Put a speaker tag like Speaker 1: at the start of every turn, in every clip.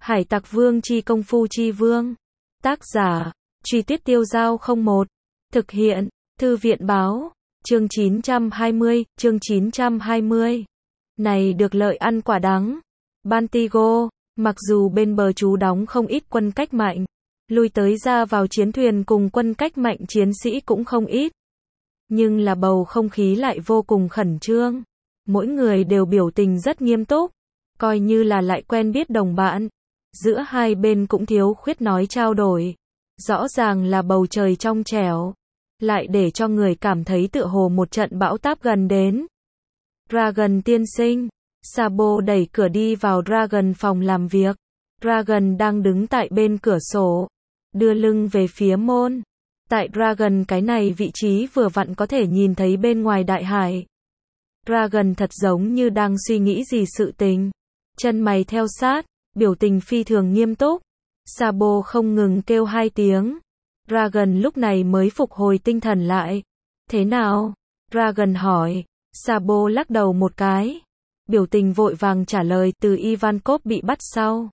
Speaker 1: Hải Tặc Vương chi công phu chi vương. Tác giả, Truy Tuyết Tiêu Dao 01. Thực hiện, Thư viện báo. Chương 920, chương 920. Này được lợi ăn quả đắng. Bantigo, mặc dù bên bờ trú đóng không ít quân cách mạnh, lui tới ra vào chiến thuyền cùng quân cách mạnh chiến sĩ cũng không ít. Nhưng là bầu không khí lại vô cùng khẩn trương. Mỗi người đều biểu tình rất nghiêm túc, coi như là lại quen biết đồng bạn. Giữa hai bên cũng thiếu khuyết nói trao đổi. Rõ ràng là bầu trời trong trẻo, lại để cho người cảm thấy tựa hồ một trận bão táp gần đến. Dragon tiên sinh. Sabo đẩy cửa đi vào Dragon phòng làm việc. Dragon đang đứng tại bên cửa sổ, đưa lưng về phía môn. Tại Dragon cái này vị trí vừa vặn có thể nhìn thấy bên ngoài đại hải. Dragon thật giống như đang suy nghĩ gì sự tình. Chân mày theo sát, biểu tình phi thường nghiêm túc. Sabo không ngừng kêu hai tiếng. Dragon lúc này mới phục hồi tinh thần lại. Thế nào? Dragon hỏi. Sabo lắc đầu một cái. Biểu tình vội vàng trả lời từ Ivankov bị bắt sau.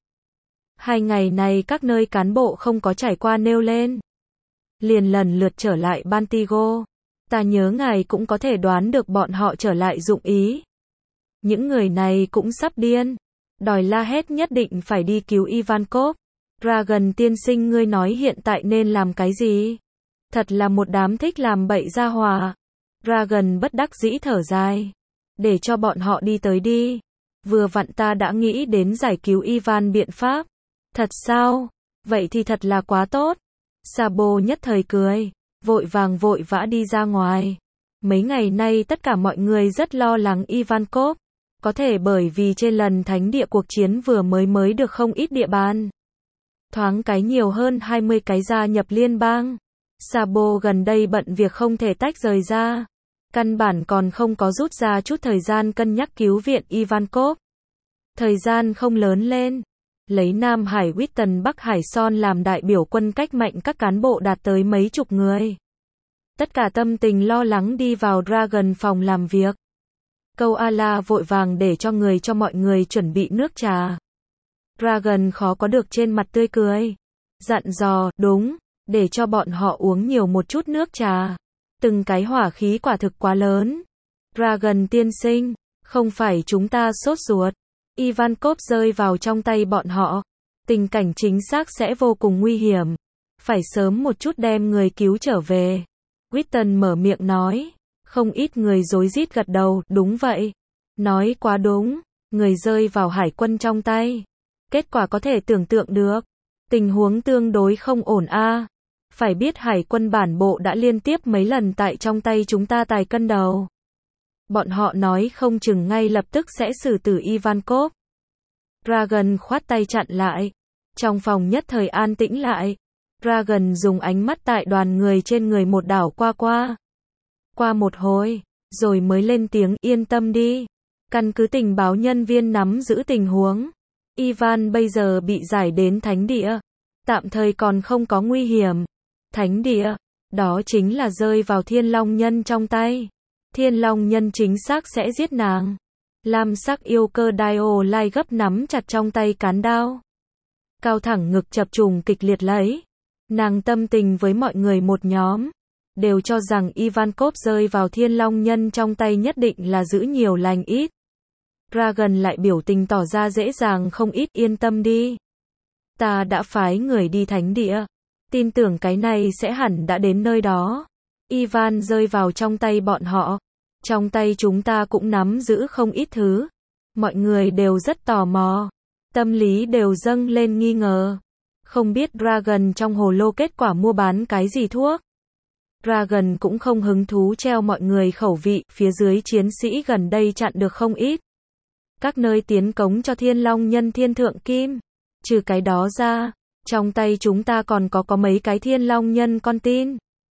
Speaker 1: 2 ngày này các nơi cán bộ không có trải qua nêu lên. Liền lần lượt trở lại Bantigo. Ta nhớ ngài cũng có thể đoán được bọn họ trở lại dụng ý. Những người này cũng sắp điên. Đòi la hét nhất định phải đi cứu Ivankov. Dragon tiên sinh ngươi nói hiện tại nên làm cái gì? Thật là một đám thích làm bậy gia hỏa. Dragon bất đắc dĩ thở dài. Để cho bọn họ đi tới đi. Vừa vặn ta đã nghĩ đến giải cứu Ivan biện pháp. Thật sao? Vậy thì thật là quá tốt. Sabo nhất thời cười, vội vã đi ra ngoài. Mấy ngày nay tất cả mọi người rất lo lắng Ivankov. Có thể bởi vì trên lần thánh địa cuộc chiến vừa mới được không ít địa bàn. Thoáng cái nhiều hơn 20 cái gia nhập liên bang. Sabo gần đây bận việc không thể tách rời ra. Căn bản còn không có rút ra chút thời gian cân nhắc cứu viện Ivankov. Thời gian không lớn lên. Lấy Nam Hải Witten Bắc Hải Son làm đại biểu quân cách mạnh các cán bộ đạt tới mấy chục người. Tất cả tâm tình lo lắng đi vào Dragon phòng làm việc. Câu A-la vội vàng để cho mọi người chuẩn bị nước trà. Dragon khó có được trên mặt tươi cười. Dặn dò, đúng, để cho bọn họ uống nhiều một chút nước trà. Từng cái hỏa khí quả thực quá lớn. Dragon tiên sinh, không phải chúng ta sốt ruột. Ivankov rơi vào trong tay bọn họ. Tình cảnh chính xác sẽ vô cùng nguy hiểm. Phải sớm một chút đem người cứu trở về. Witten mở miệng nói. Không ít người rối rít gật đầu, đúng vậy. Nói quá đúng, người rơi vào hải quân trong tay. Kết quả có thể tưởng tượng được. Tình huống tương đối không ổn a. Phải biết hải quân bản bộ đã liên tiếp mấy lần tại trong tay chúng ta tài cân đầu. Bọn họ nói không chừng ngay lập tức sẽ xử tử Ivankov. Dragon khoát tay chặn lại. Trong phòng nhất thời an tĩnh lại. Dragon dùng ánh mắt tại đoàn người trên người một đảo qua. Qua một hồi, rồi mới lên tiếng yên tâm đi. Căn cứ tình báo nhân viên nắm giữ tình huống. Ivan bây giờ bị giải đến thánh địa. Tạm thời còn không có nguy hiểm. Thánh địa, đó chính là rơi vào Thiên Long Nhân trong tay. Thiên Long Nhân chính xác sẽ giết nàng. Lam sắc yêu cơ Dio lai gấp nắm chặt trong tay cán đao. Cao thẳng ngực chập trùng kịch liệt lấy. Nàng tâm tình với mọi người một nhóm. Đều cho rằng Ivankov rơi vào Thiên Long Nhân trong tay nhất định là giữ nhiều lành ít. Dragon lại biểu tình tỏ ra dễ dàng không ít yên tâm đi. Ta đã phái người đi thánh địa. Tin tưởng cái này sẽ hẳn đã đến nơi đó. Ivan rơi vào trong tay bọn họ. Trong tay chúng ta cũng nắm giữ không ít thứ. Mọi người đều rất tò mò. Tâm lý đều dâng lên nghi ngờ. Không biết Dragon trong hồ lô kết quả mua bán cái gì thuốc. Dragon cũng không hứng thú treo mọi người khẩu vị. Phía dưới chiến sĩ gần đây chặn được không ít. Các nơi tiến cống cho Thiên Long Nhân Thiên Thượng Kim. Trừ cái đó ra, trong tay chúng ta còn có mấy cái Thiên Long Nhân con tin.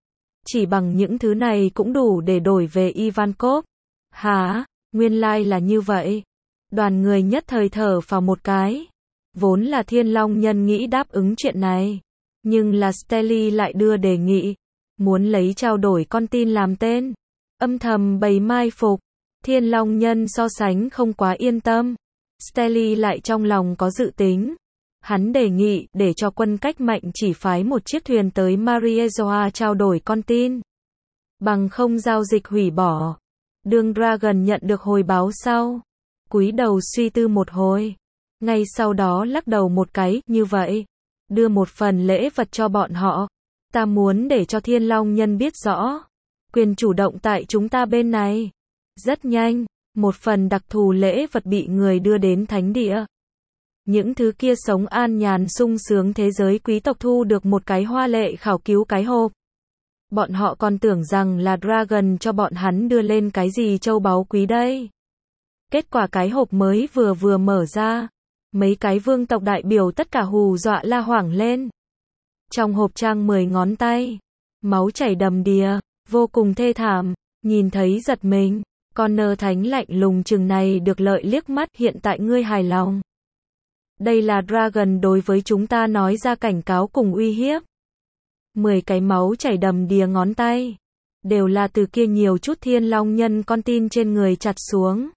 Speaker 1: Chỉ bằng những thứ này cũng đủ để đổi về Ivankov. Hả? Nguyên lai là như vậy. Đoàn người nhất thời thở phào một cái. Vốn là Thiên Long Nhân nghĩ đáp ứng chuyện này. Nhưng là Stelly lại đưa đề nghị. Muốn lấy trao đổi con tin làm tên. Âm thầm bày mai phục. Thiên Long Nhân so sánh không quá yên tâm. Stelly lại trong lòng có dự tính. Hắn đề nghị để cho quân cách mạnh chỉ phái một chiếc thuyền tới Mariezoa trao đổi con tin. Bằng không giao dịch hủy bỏ. Đường Dragon nhận được hồi báo sau. Cúi đầu suy tư một hồi. Ngay sau đó lắc đầu một cái, như vậy. Đưa một phần lễ vật cho bọn họ. Ta muốn để cho Thiên Long Nhân biết rõ. Quyền chủ động tại chúng ta bên này. Rất nhanh, một phần đặc thù lễ vật bị người đưa đến thánh địa. Những thứ kia sống an nhàn sung sướng thế giới quý tộc thu được một cái hoa lệ khảo cứu cái hộp. Bọn họ còn tưởng rằng là Dragon cho bọn hắn đưa lên cái gì châu báu quý đây. Kết quả cái hộp mới vừa mở ra. Mấy cái vương tộc đại biểu tất cả hù dọa la hoảng lên. Trong hộp trang 10 ngón tay. Máu chảy đầm đìa, vô cùng thê thảm, nhìn thấy giật mình. Connor Thánh lạnh lùng chừng này được lợi liếc mắt, hiện tại ngươi hài lòng. Đây là Dragon đối với chúng ta nói ra cảnh cáo cùng uy hiếp. 10 cái máu chảy đầm đìa ngón tay. Đều là từ kia nhiều chút Thiên Long Nhân con tin trên người chặt xuống.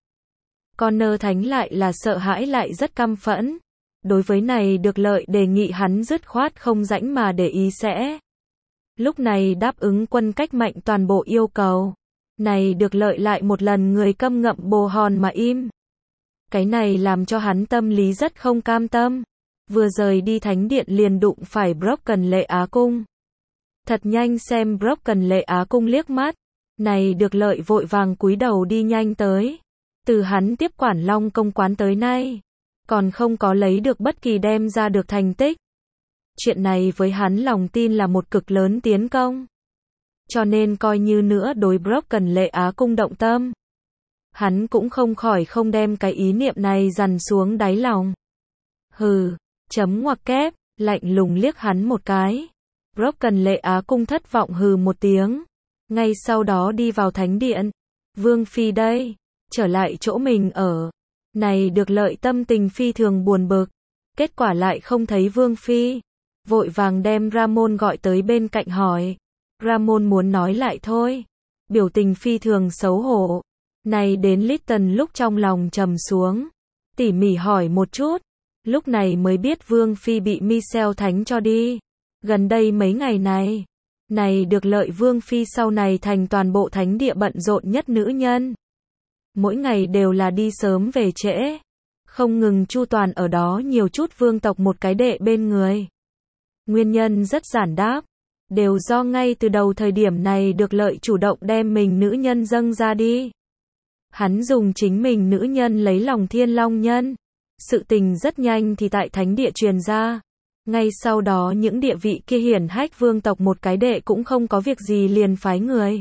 Speaker 1: Connor Thánh lại là sợ hãi lại rất căm phẫn. Đối với này được lợi đề nghị hắn dứt khoát không rãnh mà để ý sẽ. Lúc này đáp ứng quân cách mạnh toàn bộ yêu cầu. Này được lợi lại một lần người câm ngậm bồ hòn mà im. Cái này làm cho hắn tâm lý rất không cam tâm. Vừa rời đi thánh điện liền đụng phải Broken Lệ Á Cung. Thật nhanh xem Broken Lệ Á Cung liếc mắt. Này được lợi vội vàng cúi đầu đi nhanh tới. Từ hắn tiếp quản Long Công quán tới nay. Còn không có lấy được bất kỳ đem ra được thành tích. Chuyện này với hắn lòng tin là một cực lớn tiến công. Cho nên coi như nữa đối Broken Lệ Á Cung động tâm. Hắn cũng không khỏi không đem cái ý niệm này dằn xuống đáy lòng. Hừ, chấm ngoặc kép, lạnh lùng liếc hắn một cái. Broken Lệ Á Cung thất vọng hừ một tiếng. Ngay sau đó đi vào thánh điện. Vương Phi đây, trở lại chỗ mình ở. Này được lợi tâm tình phi thường buồn bực. Kết quả lại không thấy Vương Phi. Vội vàng đem Ramon gọi tới bên cạnh hỏi. Ramon muốn nói lại thôi. Biểu tình phi thường xấu hổ. Này đến Litton lúc trong lòng trầm xuống. Tỉ mỉ hỏi một chút. Lúc này mới biết Vương Phi bị Michel Thánh cho đi. Gần đây mấy ngày này. Này được lợi Vương Phi sau này thành toàn bộ thánh địa bận rộn nhất nữ nhân. Mỗi ngày đều là đi sớm về trễ. Không ngừng chu toàn ở đó nhiều chút vương tộc một cái đệ bên người. Nguyên nhân rất giản đáp. Đều do ngay từ đầu thời điểm này được lợi chủ động đem mình nữ nhân dâng ra đi. Hắn dùng chính mình nữ nhân lấy lòng Thiên Long Nhân. Sự tình rất nhanh thì tại thánh địa truyền ra. Ngay sau đó những địa vị kia hiển hách vương tộc một cái đệ cũng không có việc gì liền phái người.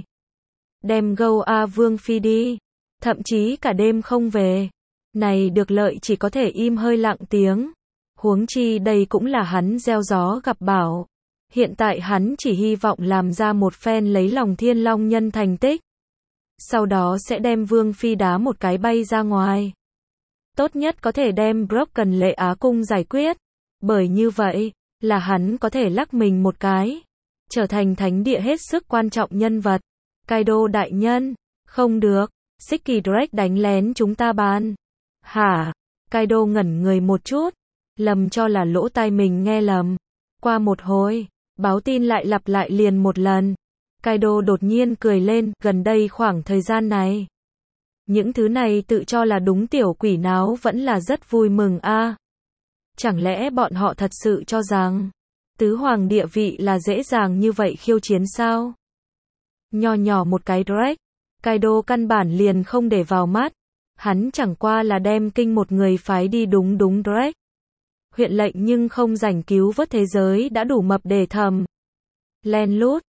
Speaker 1: Đem Goa Vương Phi đi. Thậm chí cả đêm không về. Này được lợi chỉ có thể im hơi lặng tiếng. Huống chi đây cũng là hắn gieo gió gặp bão. Hiện tại hắn chỉ hy vọng làm ra một phen lấy lòng Thiên Long Nhân thành tích. Sau đó sẽ đem Vương Phi đá một cái bay ra ngoài. Tốt nhất có thể đem Broken Lệ Á Cung giải quyết. Bởi như vậy, là hắn có thể lắc mình một cái. Trở thành thánh địa hết sức quan trọng nhân vật. Kaido đại nhân. Không được. Sticky Drake đánh lén chúng ta bàn. Hả? Kaido ngẩn người một chút. Lầm cho là lỗ tai mình nghe lầm. Qua một hồi, báo tin lại lặp lại liền một lần. Kaido đột nhiên cười lên, gần đây khoảng thời gian này. Những thứ này tự cho là đúng tiểu quỷ náo vẫn là rất vui mừng a. Chẳng lẽ bọn họ thật sự cho rằng tứ hoàng địa vị là dễ dàng như vậy khiêu chiến sao? Nho nhỏ một cái Drake, Kaido căn bản liền không để vào mắt. Hắn chẳng qua là đem kinh một người phái đi đúng Drake. Huyện lệnh nhưng không rảnh cứu vớt thế giới đã đủ mập để thầm. Len lút,